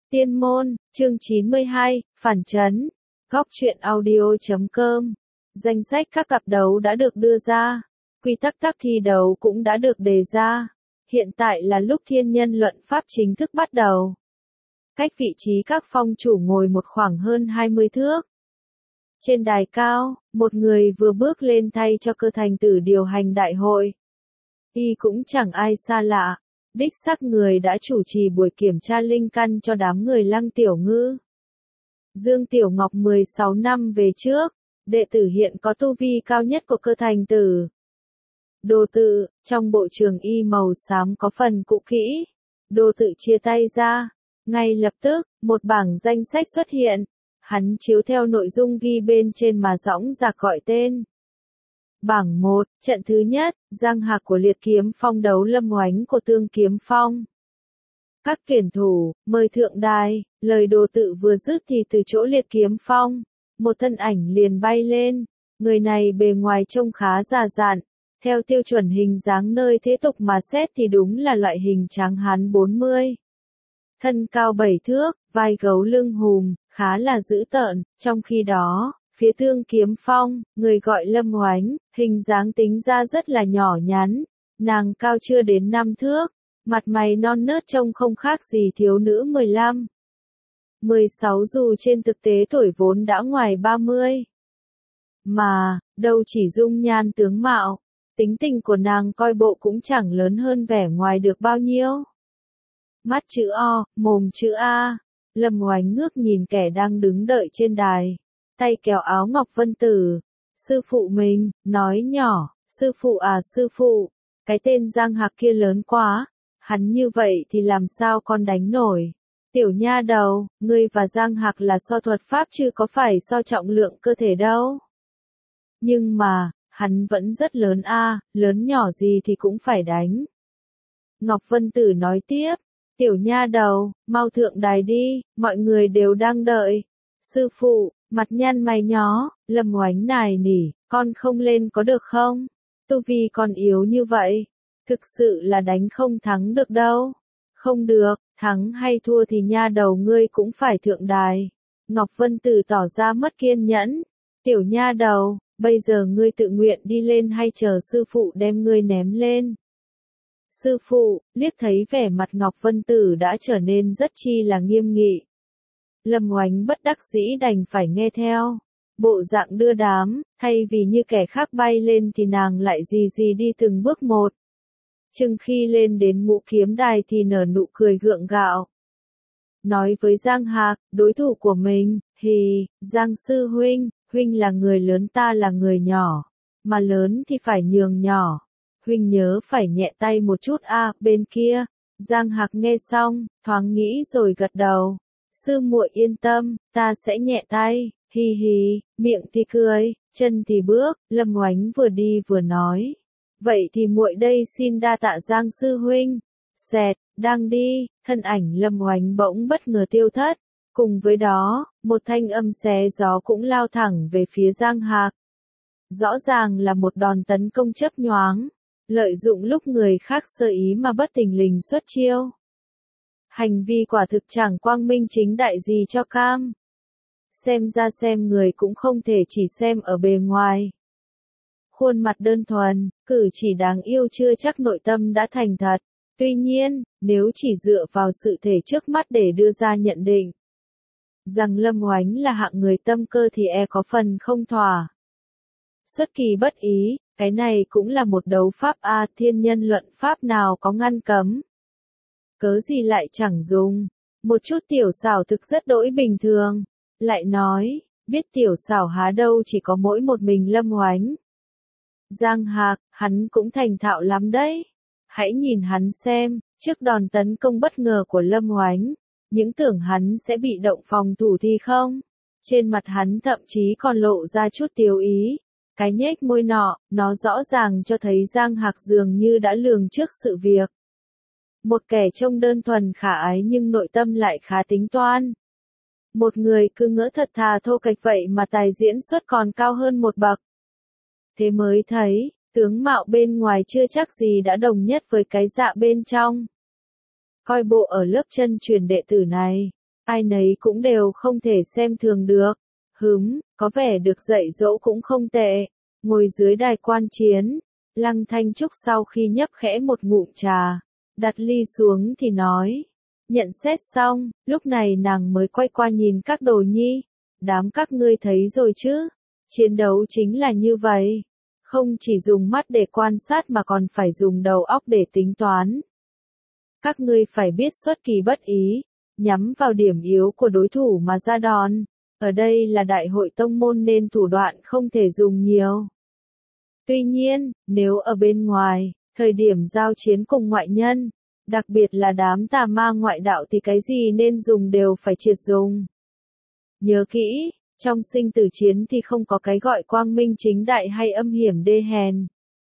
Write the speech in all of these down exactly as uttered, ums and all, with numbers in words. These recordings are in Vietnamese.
Tiên môn, chương chín mươi hai, phản trấn. Góc truyện audio chấm com. Danh sách các cặp đấu đã được đưa ra. Quy tắc các thi đấu cũng đã được đề ra. Hiện tại là lúc thiên nhân luận pháp chính thức bắt đầu. Cách vị trí các phong chủ ngồi một khoảng hơn hai mươi thước. Trên đài cao, một người vừa bước lên thay cho cơ thành tử điều hành đại hội. Y cũng chẳng ai xa lạ. Đích xác người đã chủ trì buổi kiểm tra linh căn cho đám người Lăng Tiểu Ngư. Dương Tiểu Ngọc mười sáu năm về trước, đệ tử hiện có tu vi cao nhất của cơ thành tử. Đồ tự, trong bộ trường y màu xám có phần cũ kỹ. Đồ tự chia tay ra. Ngay lập tức, một bảng danh sách xuất hiện. Hắn chiếu theo nội dung ghi bên trên mà dõng dạc gọi tên. Bảng một, trận thứ nhất, Giang Hạc của Liệt Kiếm Phong đấu Lâm Oánh của Tương Kiếm Phong. Các tuyển thủ, mời thượng đài, lời đồ tự vừa dứt thì từ chỗ Liệt Kiếm Phong, một thân ảnh liền bay lên. Người này bề ngoài trông khá già dặn, theo tiêu chuẩn hình dáng nơi thế tục mà xét thì đúng là loại hình tráng hán bốn mươi. Thân cao bảy thước, vai gấu lưng hùm, khá là dữ tợn, trong khi đó, phía Tương Kiếm Phong, người gọi Lâm Oánh, hình dáng tính ra rất là nhỏ nhắn, nàng cao chưa đến năm thước, mặt mày non nớt trông không khác gì thiếu nữ mười lăm, mười sáu dù trên thực tế tuổi vốn đã ngoài ba mươi. Mà, đâu chỉ dung nhan tướng mạo, tính tình của nàng coi bộ cũng chẳng lớn hơn vẻ ngoài được bao nhiêu. Mắt chữ O, mồm chữ A, Lâm Oánh ngước nhìn kẻ đang đứng đợi trên đài. Tay kéo áo Ngọc Vân Tử. Sư phụ mình, nói nhỏ, sư phụ à sư phụ, cái tên Giang Hạc kia lớn quá, hắn như vậy thì làm sao con đánh nổi. Tiểu nha đầu, ngươi và Giang Hạc là so thuật pháp chứ có phải so trọng lượng cơ thể đâu. Nhưng mà, hắn vẫn rất lớn a, lớn nhỏ gì thì cũng phải đánh. Ngọc Vân Tử nói tiếp, tiểu nha đầu, mau thượng đài đi, mọi người đều đang đợi. Sư phụ, mặt nhăn mày nhó, Lâm Oánh nài nỉ, con không lên có được không? Tu vi con yếu như vậy, thực sự là đánh không thắng được đâu. Không được, thắng hay thua thì nha đầu ngươi cũng phải thượng đài. Ngọc Vân Tử tỏ ra mất kiên nhẫn. Tiểu nha đầu, bây giờ ngươi tự nguyện đi lên hay chờ sư phụ đem ngươi ném lên? Sư phụ, liếc thấy vẻ mặt Ngọc Vân Tử đã trở nên rất chi là nghiêm nghị. Lâm Oánh bất đắc dĩ đành phải nghe theo. Bộ dạng đưa đám, thay vì như kẻ khác bay lên thì nàng lại gì gì đi từng bước một. Chừng khi lên đến ngũ kiếm đài thì nở nụ cười gượng gạo. Nói với Giang Hạc, đối thủ của mình, hì, Giang sư huynh, huynh là người lớn ta là người nhỏ. Mà lớn thì phải nhường nhỏ. Huynh nhớ phải nhẹ tay một chút a, à, bên kia. Giang Hạc nghe xong, thoáng nghĩ rồi gật đầu. Sư muội yên tâm, ta sẽ nhẹ tay, hi hi, miệng thì cười, chân thì bước, Lâm Oánh vừa đi vừa nói. Vậy thì muội đây xin đa tạ Giang sư huynh. Xẹt, đang đi, thân ảnh Lâm Oánh bỗng bất ngờ tiêu thất. Cùng với đó, một thanh âm xé gió cũng lao thẳng về phía Giang Hạc. Rõ ràng là một đòn tấn công chớp nhoáng, lợi dụng lúc người khác sơ ý mà bất thình lình xuất chiêu. Hành vi quả thực chẳng quang minh chính đại gì cho cam. Xem ra xem người cũng không thể chỉ xem ở bề ngoài. Khuôn mặt đơn thuần, cử chỉ đáng yêu chưa chắc nội tâm đã thành thật. Tuy nhiên, nếu chỉ dựa vào sự thể trước mắt để đưa ra nhận định rằng Lâm Oánh là hạng người tâm cơ thì e có phần không thỏa. Xuất kỳ bất ý, cái này cũng là một đấu pháp a, thiên nhân luận pháp nào có ngăn cấm. Cớ gì lại chẳng dùng, một chút tiểu xảo thực rất đỗi bình thường. Lại nói, biết tiểu xảo há đâu chỉ có mỗi một mình Lâm Oánh. Giang Hạc, hắn cũng thành thạo lắm đấy. Hãy nhìn hắn xem, trước đòn tấn công bất ngờ của Lâm Oánh, những tưởng hắn sẽ bị động phòng thủ thì không. Trên mặt hắn thậm chí còn lộ ra chút tiêu ý. Cái nhếch môi nọ, nó rõ ràng cho thấy Giang Hạc dường như đã lường trước sự việc. Một kẻ trông đơn thuần khả ái nhưng nội tâm lại khá tính toán. Một người cứ ngỡ thật thà thô kệch vậy mà tài diễn xuất còn cao hơn một bậc. Thế mới thấy, tướng mạo bên ngoài chưa chắc gì đã đồng nhất với cái dạ bên trong. Coi bộ ở lớp chân truyền đệ tử này, ai nấy cũng đều không thể xem thường được. Hứm, có vẻ được dạy dỗ cũng không tệ. Ngồi dưới đài quan chiến, Lăng Thanh Trúc sau khi nhấp khẽ một ngụm trà, đặt ly xuống thì nói. Nhận xét xong, lúc này nàng mới quay qua nhìn các đồ nhi. Đám các ngươi thấy rồi chứ, chiến đấu chính là như vậy. Không chỉ dùng mắt để quan sát mà còn phải dùng đầu óc để tính toán. Các ngươi phải biết xuất kỳ bất ý, nhắm vào điểm yếu của đối thủ mà ra đòn. Ở đây là đại hội tông môn nên thủ đoạn không thể dùng nhiều. Tuy nhiên, nếu ở bên ngoài, thời điểm giao chiến cùng ngoại nhân, đặc biệt là đám tà ma ngoại đạo thì cái gì nên dùng đều phải triệt dùng. Nhớ kỹ, trong sinh tử chiến thì không có cái gọi quang minh chính đại hay âm hiểm đê hèn.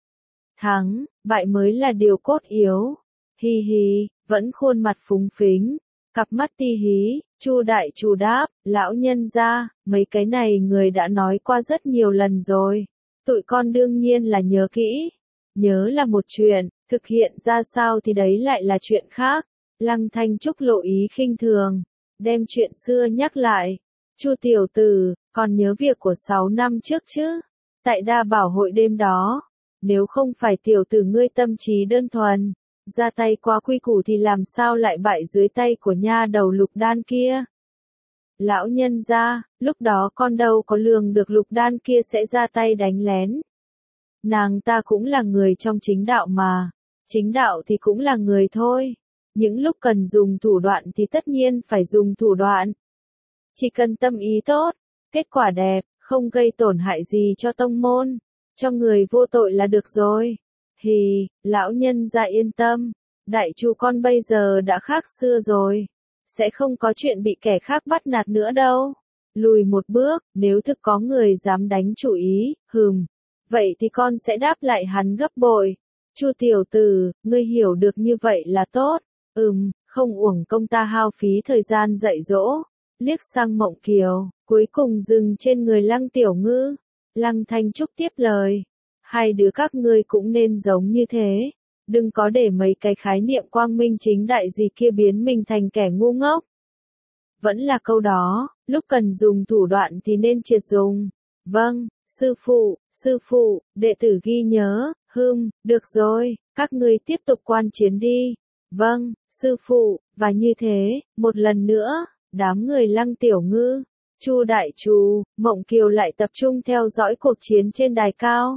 Thắng, bại mới là điều cốt yếu. Hi hi, vẫn khuôn mặt phúng phính, cặp mắt ti hí, Chu đại chủ đáp, lão nhân gia, mấy cái này người đã nói qua rất nhiều lần rồi. Tụi con đương nhiên là nhớ kỹ. Nhớ là một chuyện, thực hiện ra sao thì đấy lại là chuyện khác. Lăng Thanh Trúc lộ ý khinh thường, đem chuyện xưa nhắc lại. Chu tiểu tử, còn nhớ việc của sáu năm trước chứ? Tại Đa Bảo hội đêm đó, nếu không phải tiểu tử ngươi tâm trí đơn thuần, ra tay quá quy củ thì làm sao lại bại dưới tay của nha đầu Lục Đan kia? Lão nhân gia, lúc đó con đâu có lường được Lục Đan kia sẽ ra tay đánh lén. Nàng ta cũng là người trong chính đạo mà, chính đạo thì cũng là người thôi. Những lúc cần dùng thủ đoạn thì tất nhiên phải dùng thủ đoạn. Chỉ cần tâm ý tốt, kết quả đẹp, không gây tổn hại gì cho tông môn, cho người vô tội là được rồi. Hì, lão nhân gia yên tâm, đại chu con bây giờ đã khác xưa rồi, sẽ không có chuyện bị kẻ khác bắt nạt nữa đâu. Lùi một bước, nếu thực có người dám đánh chủ ý, hừm, vậy thì con sẽ đáp lại hắn gấp bội. Chu tiểu tử, ngươi hiểu được như vậy là tốt. Ừm, không uổng công ta hao phí thời gian dạy dỗ. Liếc sang Mộng Kiều, cuối cùng dừng trên người Lăng Tiểu Ngư. Lăng Thanh Trúc tiếp lời. Hai đứa các ngươi cũng nên giống như thế. Đừng có để mấy cái khái niệm quang minh chính đại gì kia biến mình thành kẻ ngu ngốc. Vẫn là câu đó, lúc cần dùng thủ đoạn thì nên triệt dùng. Vâng, sư phụ, sư phụ, đệ tử ghi nhớ. Hừm, được rồi, các ngươi tiếp tục quan chiến đi. Vâng, sư phụ, và như thế, một lần nữa, đám người Lăng Tiểu Ngư, Chu đại trù, Mộng Kiều lại tập trung theo dõi cuộc chiến trên đài cao.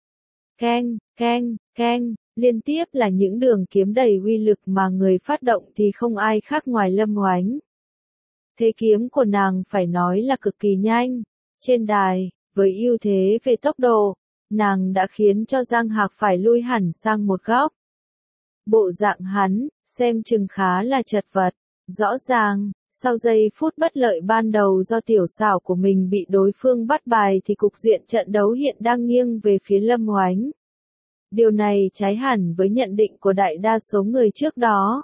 Keng, keng, keng, liên tiếp là những đường kiếm đầy uy lực mà người phát động thì không ai khác ngoài Lâm Oánh. Thế kiếm của nàng phải nói là cực kỳ nhanh. Trên đài, với ưu thế về tốc độ, nàng đã khiến cho Giang Hạc phải lui hẳn sang một góc. Bộ dạng hắn, xem chừng khá là chật vật. Rõ ràng, sau giây phút bất lợi ban đầu do tiểu xảo của mình bị đối phương bắt bài thì cục diện trận đấu hiện đang nghiêng về phía Lâm Oánh. Điều này trái hẳn với nhận định của đại đa số người trước đó.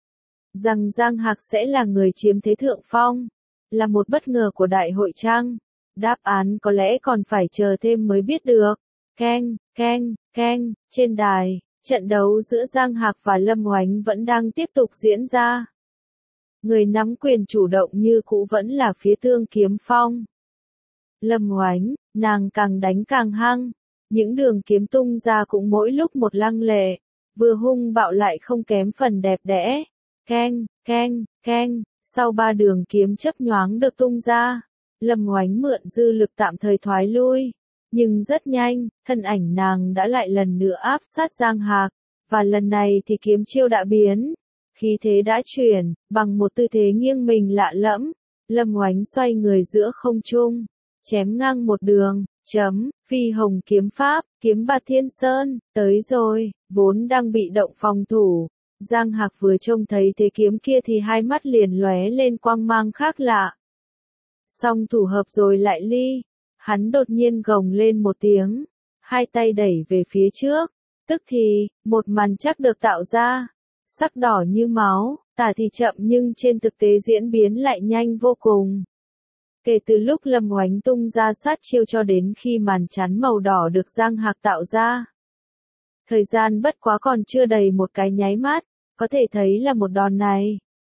Rằng Giang Hạc sẽ là người chiếm thế thượng phong, là một bất ngờ của đại hội chăng? Đáp án có lẽ còn phải chờ thêm mới biết được. Keng, keng, keng, trên đài, trận đấu giữa Giang Hạc và Lâm Oánh vẫn đang tiếp tục diễn ra. Người nắm quyền chủ động như cũ vẫn là phía Tương Kiếm Phong. Lâm Oánh, nàng càng đánh càng hăng, những đường kiếm tung ra cũng mỗi lúc một lăng lệ, vừa hung bạo lại không kém phần đẹp đẽ. Keng, keng, keng, sau ba đường kiếm chớp nhoáng được tung ra, Lâm Oánh mượn dư lực tạm thời thoái lui, nhưng rất nhanh, thân ảnh nàng đã lại lần nữa áp sát Giang Hạc, và lần này thì kiếm chiêu đã biến. Khí thế đã chuyển, bằng một tư thế nghiêng mình lạ lẫm, Lâm Oánh xoay người giữa không trung, chém ngang một đường, chấm, phi hồng kiếm pháp, kiếm Bạt Thiên Sơn, tới rồi, vốn đang bị động phòng thủ. Giang Hạc vừa trông thấy thế kiếm kia thì hai mắt liền lóe lên quang mang khác lạ. Song thủ hợp rồi lại ly, hắn đột nhiên gồng lên một tiếng, hai tay đẩy về phía trước, tức thì, một màn chắc được tạo ra. Sắc đỏ như máu, tả thì chậm nhưng trên thực tế diễn biến lại nhanh vô cùng. Kể từ lúc Lâm Oánh tung ra sát chiêu cho đến khi màn chắn màu đỏ được Giang Hạc tạo ra. Thời gian bất quá còn chưa đầy một cái nháy mắt, có thể thấy là một đòn này,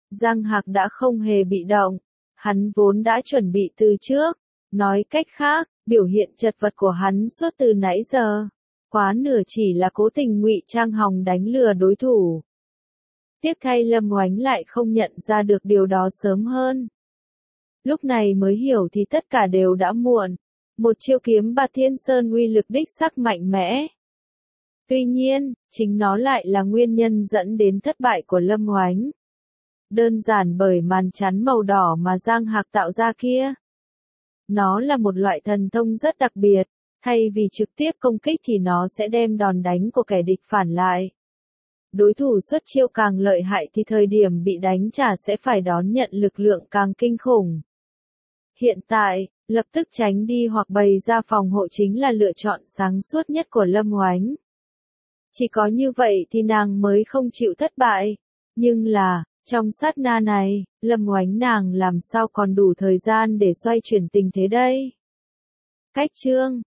Giang Hạc đã không hề bị động. Hắn vốn đã chuẩn bị từ trước. Nói cách khác, biểu hiện chật vật của hắn suốt từ nãy giờ, quá nửa chỉ là cố tình ngụy trang hòng đánh lừa đối thủ. Tiếc thay Lâm Oánh lại không nhận ra được điều đó sớm hơn. Lúc này mới hiểu thì tất cả đều đã muộn. Một chiêu kiếm Bạt Thiên Sơn uy lực đích sắc mạnh mẽ. Tuy nhiên, chính nó lại là nguyên nhân dẫn đến thất bại của Lâm Oánh. Đơn giản bởi màn chắn màu đỏ mà Giang Hạc tạo ra kia. Nó là một loại thần thông rất đặc biệt, thay vì trực tiếp công kích thì nó sẽ đem đòn đánh của kẻ địch phản lại. Đối thủ xuất chiêu càng lợi hại thì thời điểm bị đánh trả sẽ phải đón nhận lực lượng càng kinh khủng. Hiện tại, lập tức tránh đi hoặc bày ra phòng hộ chính là lựa chọn sáng suốt nhất của Lâm Oánh. Chỉ có như vậy thì nàng mới không chịu thất bại. Nhưng là, trong sát na này, Lâm Oánh nàng làm sao còn đủ thời gian để xoay chuyển tình thế đây? Cách chương